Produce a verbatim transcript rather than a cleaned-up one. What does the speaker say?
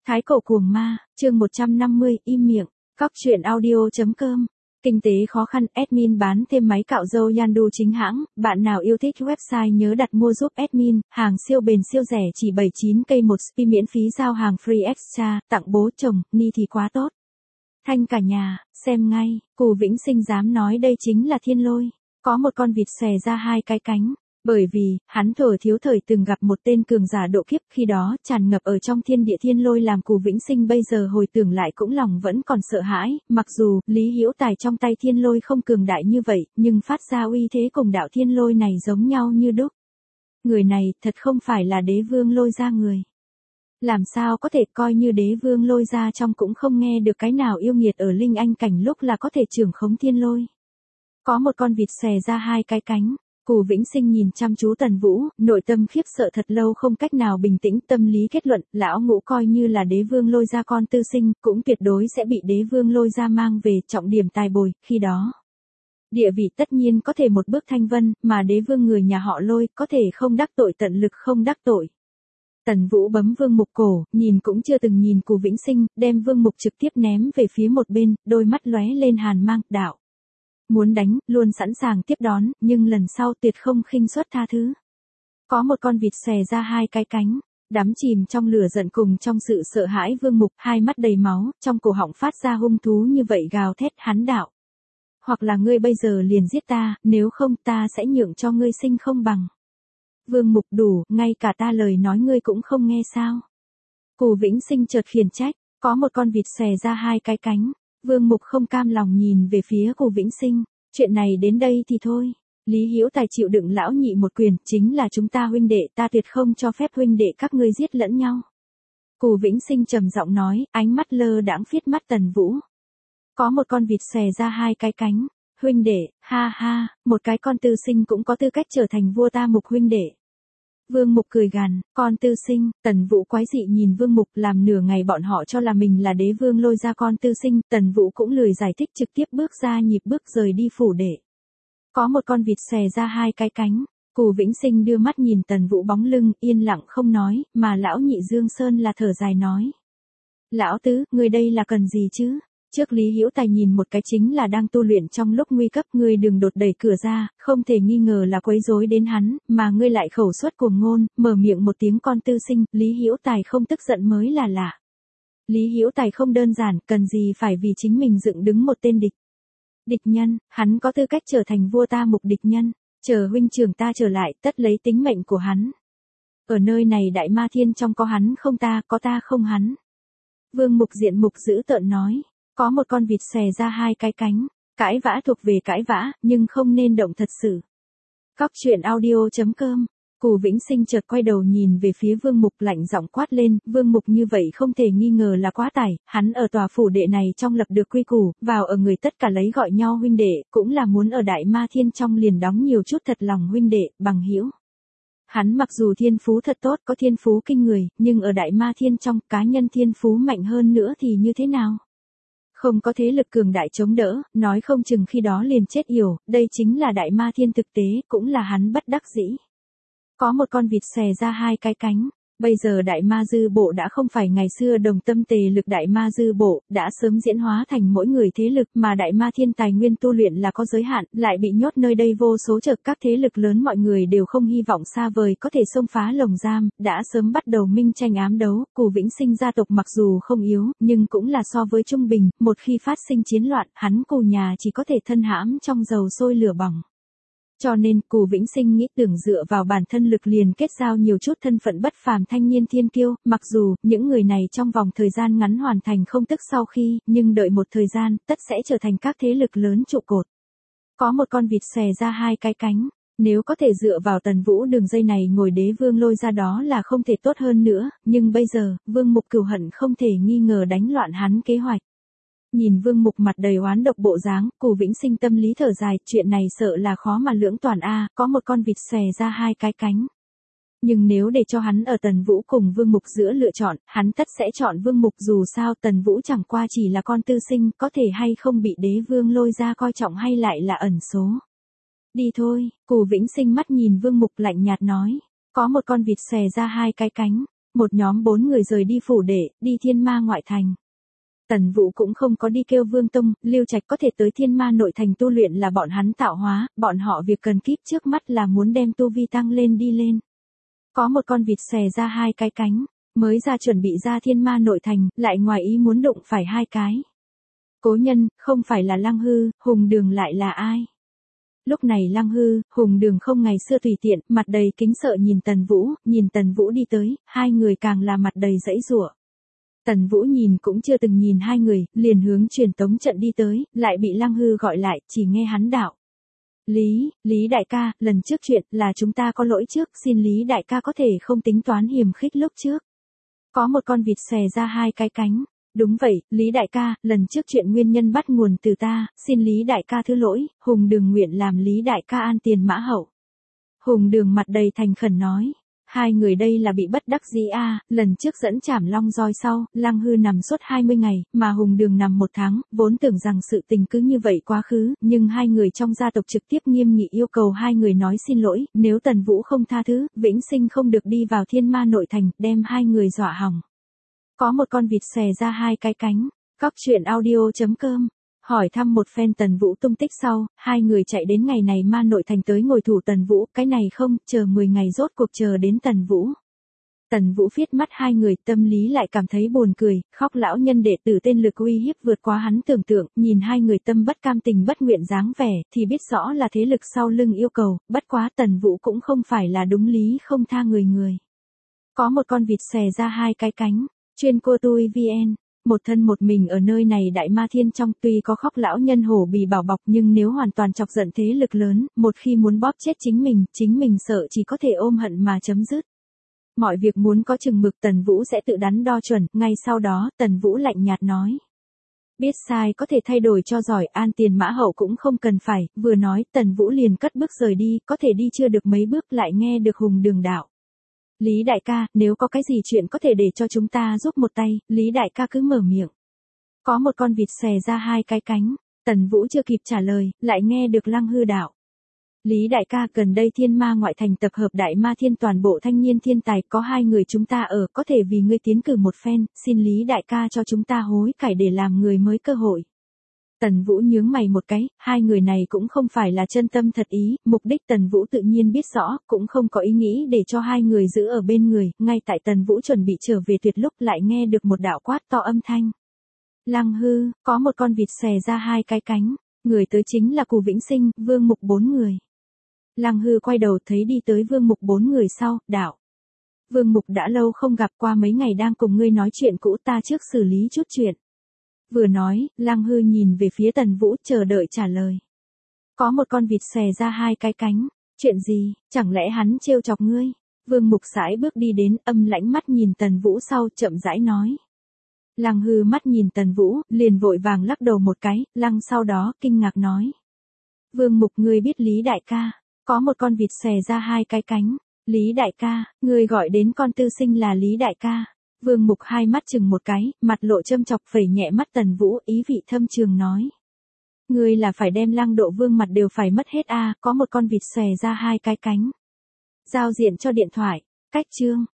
Thái cổ cuồng ma, chương một trăm năm mươi, im miệng. Cóc truyện audio chấm com. Kinh tế khó khăn, admin bán thêm máy cạo râu Yandu chính hãng, bạn nào yêu thích website nhớ đặt mua giúp admin, hàng siêu bền siêu rẻ chỉ bảy mươi chín k một spi miễn phí giao hàng free extra, tặng bố chồng, ni thì quá tốt. Thanh cả nhà, xem ngay, Cù Vĩnh Sinh dám nói đây chính là thiên lôi, có một con vịt xòe ra hai cái cánh. Bởi vì, hắn thuở thiếu thời từng gặp một tên cường giả độ kiếp khi đó tràn ngập ở trong thiên địa thiên lôi làm Cù Vĩnh Sinh bây giờ hồi tưởng lại cũng lòng vẫn còn sợ hãi, mặc dù, Lý Hữu Tài trong tay thiên lôi không cường đại như vậy, nhưng phát ra uy thế cùng đạo thiên lôi này giống nhau như đúc. Người này thật không phải là đế vương lôi ra người. Làm sao có thể coi như đế vương lôi ra trong cũng không nghe được cái nào yêu nghiệt ở linh anh cảnh lúc là có thể trưởng khống thiên lôi. Có một con vịt xòe ra hai cái cánh. Cù Vĩnh Sinh nhìn chăm chú Tần Vũ, nội tâm khiếp sợ thật lâu không cách nào bình tĩnh, tâm lý kết luận, lão ngũ coi như là đế vương lôi ra con tư sinh, cũng tuyệt đối sẽ bị đế vương lôi ra mang về, trọng điểm tài bồi, khi đó. Địa vị tất nhiên có thể một bước thanh vân, mà đế vương người nhà họ Lôi, có thể không đắc tội tận lực không đắc tội. Tần Vũ bấm Vương Mục cổ, nhìn cũng chưa từng nhìn Cù Vĩnh Sinh, đem Vương Mục trực tiếp ném về phía một bên, đôi mắt lóe lên hàn mang, đạo. Muốn đánh, luôn sẵn sàng tiếp đón, nhưng lần sau tuyệt không khinh suất tha thứ. Có một con vịt xòe ra hai cái cánh, đắm chìm trong lửa giận cùng trong sự sợ hãi Vương Mục, hai mắt đầy máu, trong cổ họng phát ra hung thú như vậy gào thét hắn đạo. Hoặc là ngươi bây giờ liền giết ta, nếu không ta sẽ nhượng cho ngươi sinh không bằng. Vương Mục đủ, ngay cả ta lời nói ngươi cũng không nghe sao. Cù Vĩnh Sinh chợt khiển trách, có một con vịt xòe ra hai cái cánh. Vương Mục không cam lòng nhìn về phía Cù Vĩnh Sinh, chuyện này đến đây thì thôi. Lý Hữu Tài chịu đựng lão nhị một quyền, chính là chúng ta huynh đệ, ta tuyệt không cho phép huynh đệ các ngươi giết lẫn nhau. Cù Vĩnh Sinh trầm giọng nói, ánh mắt lơ đãng phiết mắt Tần Vũ. Có một con vịt xòe ra hai cái cánh, huynh đệ, ha ha, một cái con tư sinh cũng có tư cách trở thành vua ta Mục huynh đệ. Vương Mục cười gằn, con tư sinh, Tần Vũ quái dị nhìn Vương Mục, làm nửa ngày bọn họ cho là mình là đế vương lôi ra con tư sinh, Tần Vũ cũng lười giải thích trực tiếp bước ra nhịp bước rời đi phủ đệ. Có một con vịt xòe ra hai cái cánh, Cù Vĩnh Sinh đưa mắt nhìn Tần Vũ bóng lưng, yên lặng không nói, mà lão nhị Dương Sơn là thở dài nói. Lão tứ, người đây là cần gì chứ? Trước Lý Hữu Tài nhìn một cái chính là đang tu luyện trong lúc nguy cấp, ngươi đừng đột đẩy cửa ra, không thể nghi ngờ là quấy rối đến hắn, mà ngươi lại khẩu suất cuồng ngôn, mở miệng một tiếng con tư sinh, Lý Hữu Tài không tức giận mới là lạ. Lý Hữu Tài không đơn giản, cần gì phải vì chính mình dựng đứng một tên địch. Địch nhân, hắn có tư cách trở thành vua ta Mục địch nhân, chờ huynh trưởng ta trở lại, tất lấy tính mệnh của hắn. Ở nơi này đại ma thiên trong có hắn không ta, có ta không hắn. Vương Mục diện mục dữ tợn nói. Có một con vịt xòe ra hai cái cánh, cãi vã thuộc về cãi vã, nhưng không nên động thật sự. Cóc truyện audio chấm com. Cù Vĩnh Sinh chợt quay đầu nhìn về phía Vương Mục lạnh giọng quát lên, Vương Mục như vậy không thể nghi ngờ là quá tải, hắn ở tòa phủ đệ này trong lập được quy củ, vào ở người tất cả lấy gọi nhau huynh đệ, cũng là muốn ở đại ma thiên trong liền đóng nhiều chút thật lòng huynh đệ, bằng hữu. Hắn mặc dù thiên phú thật tốt, có thiên phú kinh người, nhưng ở đại ma thiên trong cá nhân thiên phú mạnh hơn nữa thì như thế nào? Không có thế lực cường đại chống đỡ, nói không chừng khi đó liền chết yểu, đây chính là đại ma thiên thực tế, cũng là hắn bất đắc dĩ. Có một con vịt xòe ra hai cái cánh, bây giờ đại ma dư bộ đã không phải ngày xưa đồng tâm tề lực đại ma dư bộ, đã sớm diễn hóa thành mỗi người thế lực mà đại ma thiên tài nguyên tu luyện là có giới hạn, lại bị nhốt nơi đây vô số chợt các thế lực lớn mọi người đều không hy vọng xa vời có thể xông phá lồng giam, đã sớm bắt đầu minh tranh ám đấu, Cù Vĩnh Sinh gia tộc mặc dù không yếu, nhưng cũng là so với trung bình, một khi phát sinh chiến loạn, hắn Cù nhà chỉ có thể thân hãm trong dầu sôi lửa bỏng. Cho nên, Cù Vĩnh Sinh nghĩ tưởng dựa vào bản thân lực liền kết giao nhiều chút thân phận bất phàm thanh niên thiên kiêu, mặc dù, những người này trong vòng thời gian ngắn hoàn thành không tức sau khi, nhưng đợi một thời gian, tất sẽ trở thành các thế lực lớn trụ cột. Có một con vịt xòe ra hai cái cánh, nếu có thể dựa vào Tần Vũ đường dây này ngồi đế vương lôi ra đó là không thể tốt hơn nữa, nhưng bây giờ, Vương Mục cừu hận không thể nghi ngờ đánh loạn hắn kế hoạch. Nhìn Vương Mục mặt đầy oán độc bộ dáng, Cù Vĩnh Sinh tâm lý thở dài, chuyện này sợ là khó mà lưỡng toàn a, có một con vịt xòe ra hai cái cánh. Nhưng nếu để cho hắn ở Tần Vũ cùng Vương Mục giữa lựa chọn, hắn tất sẽ chọn Vương Mục, dù sao Tần Vũ chẳng qua chỉ là con tư sinh, có thể hay không bị đế vương lôi ra coi trọng hay lại là ẩn số. Đi thôi, Cù Vĩnh Sinh mắt nhìn Vương Mục lạnh nhạt nói, có một con vịt xòe ra hai cái cánh. Một nhóm bốn người rời đi phủ đệ, đi thiên ma ngoại thành. Tần Vũ cũng không có đi kêu Vương Tông, Lưu Trạch có thể tới thiên ma nội thành tu luyện là bọn hắn tạo hóa, bọn họ việc cần kíp trước mắt là muốn đem tu vi tăng lên đi lên. Có một con vịt xè ra hai cái cánh, mới ra chuẩn bị ra thiên ma nội thành, lại ngoài ý muốn đụng phải hai cái. Cố nhân, không phải là Lăng Hư, Hùng Đường lại là ai? Lúc này Lăng Hư, Hùng Đường không ngày xưa tùy tiện, mặt đầy kính sợ nhìn Tần Vũ, nhìn Tần Vũ đi tới, hai người càng là mặt đầy dãy giụa. Tần Vũ nhìn cũng chưa từng nhìn hai người, liền hướng truyền tống trận đi tới, lại bị Lăng Hư gọi lại, chỉ nghe hắn đạo. Lý, Lý đại ca, lần trước chuyện là chúng ta có lỗi trước, xin Lý đại ca có thể không tính toán hiềm khích lúc trước. Có một con vịt xè ra hai cái cánh. Đúng vậy, Lý đại ca, lần trước chuyện nguyên nhân bắt nguồn từ ta, xin Lý đại ca thứ lỗi, Hùng Đường nguyện làm Lý đại ca an tiền mã hậu. Hùng Đường mặt đầy thành khẩn nói, hai người đây là bị bất đắc dĩ a, à, lần trước dẫn Trảm Long roi sau, Lăng Hư nằm suốt hai mươi ngày, mà Hùng Đường nằm một tháng, vốn tưởng rằng sự tình cứ như vậy quá khứ, nhưng hai người trong gia tộc trực tiếp nghiêm nghị yêu cầu hai người nói xin lỗi, nếu Tần Vũ không tha thứ, vĩnh sinh không được đi vào thiên ma nội thành, đem hai người dọa hỏng. Có một con vịt xè ra hai cái cánh, Cóc Truyện Audio chấm com. Hỏi thăm một phen Tần Vũ tung tích sau, hai người chạy đến ngày này ma nội thành tới ngồi thủ Tần Vũ, cái này không, chờ mười ngày rốt cuộc chờ đến Tần Vũ. Tần Vũ viết mắt hai người, tâm lý lại cảm thấy buồn cười, khóc lão nhân đệ tử tên Lực uy hiếp vượt quá hắn tưởng tượng, nhìn hai người tâm bất cam tình bất nguyện dáng vẻ, thì biết rõ là thế lực sau lưng yêu cầu, bất quá Tần Vũ cũng không phải là đúng lý không tha người người. Có một con vịt xè ra hai cái cánh. Chuyên cô tui vn, một thân một mình ở nơi này đại ma thiên trong, tuy có khóc lão nhân hổ bì bảo bọc nhưng nếu hoàn toàn chọc giận thế lực lớn, một khi muốn bóp chết chính mình, chính mình sợ chỉ có thể ôm hận mà chấm dứt. Mọi việc muốn có chừng mực Tần Vũ sẽ tự đắn đo chuẩn, ngay sau đó, Tần Vũ lạnh nhạt nói. Biết sai có thể thay đổi cho giỏi, an tiền mã hậu cũng không cần phải, vừa nói, Tần Vũ liền cất bước rời đi, có thể đi chưa được mấy bước lại nghe được Hùng Đường đạo. Lý đại ca, nếu có cái gì chuyện có thể để cho chúng ta giúp một tay, Lý đại ca cứ mở miệng. Có một con vịt xè ra hai cái cánh, Tần Vũ chưa kịp trả lời, lại nghe được Lăng Hư đạo. Lý đại ca, gần đây thiên ma ngoại thành tập hợp đại ma thiên toàn bộ thanh niên thiên tài, có hai người chúng ta ở, có thể vì ngươi tiến cử một phen, xin Lý đại ca cho chúng ta hối cải để làm người mới cơ hội. Tần Vũ nhướng mày một cái, hai người này cũng không phải là chân tâm thật ý, mục đích Tần Vũ tự nhiên biết rõ, cũng không có ý nghĩ để cho hai người giữ ở bên người, ngay tại Tần Vũ chuẩn bị trở về tuyệt lúc lại nghe được một đạo quát to âm thanh. Lăng Hư, có một con vịt xè ra hai cái cánh, người tới chính là Cù Vĩnh Sinh, Vương Mục bốn người. Lăng Hư quay đầu thấy đi tới Vương Mục bốn người sau, đạo. Vương Mục đã lâu không gặp, qua mấy ngày đang cùng ngươi nói chuyện cũ, ta trước xử lý chút chuyện. Vừa nói, Lăng Hư nhìn về phía Tần Vũ chờ đợi trả lời. Có một con vịt xè ra hai cái cánh, chuyện gì, chẳng lẽ hắn trêu chọc ngươi? Vương Mục sải bước đi đến, âm lãnh mắt nhìn Tần Vũ sau, chậm rãi nói. Lăng Hư mắt nhìn Tần Vũ, liền vội vàng lắc đầu một cái, lăng sau đó, kinh ngạc nói. Vương Mục, ngươi biết Lý đại ca, có một con vịt xè ra hai cái cánh, Lý đại ca, ngươi gọi đến con tư sinh là Lý đại ca. Vương Mục hai mắt chừng một cái, mặt lộ châm chọc, phẩy nhẹ mắt Tần Vũ, ý vị thâm trường nói. Ngươi là phải đem Lăng Độ Vương mặt đều phải mất hết a, à, có một con vịt xòe ra hai cái cánh. Giao diện cho điện thoại, cách chương.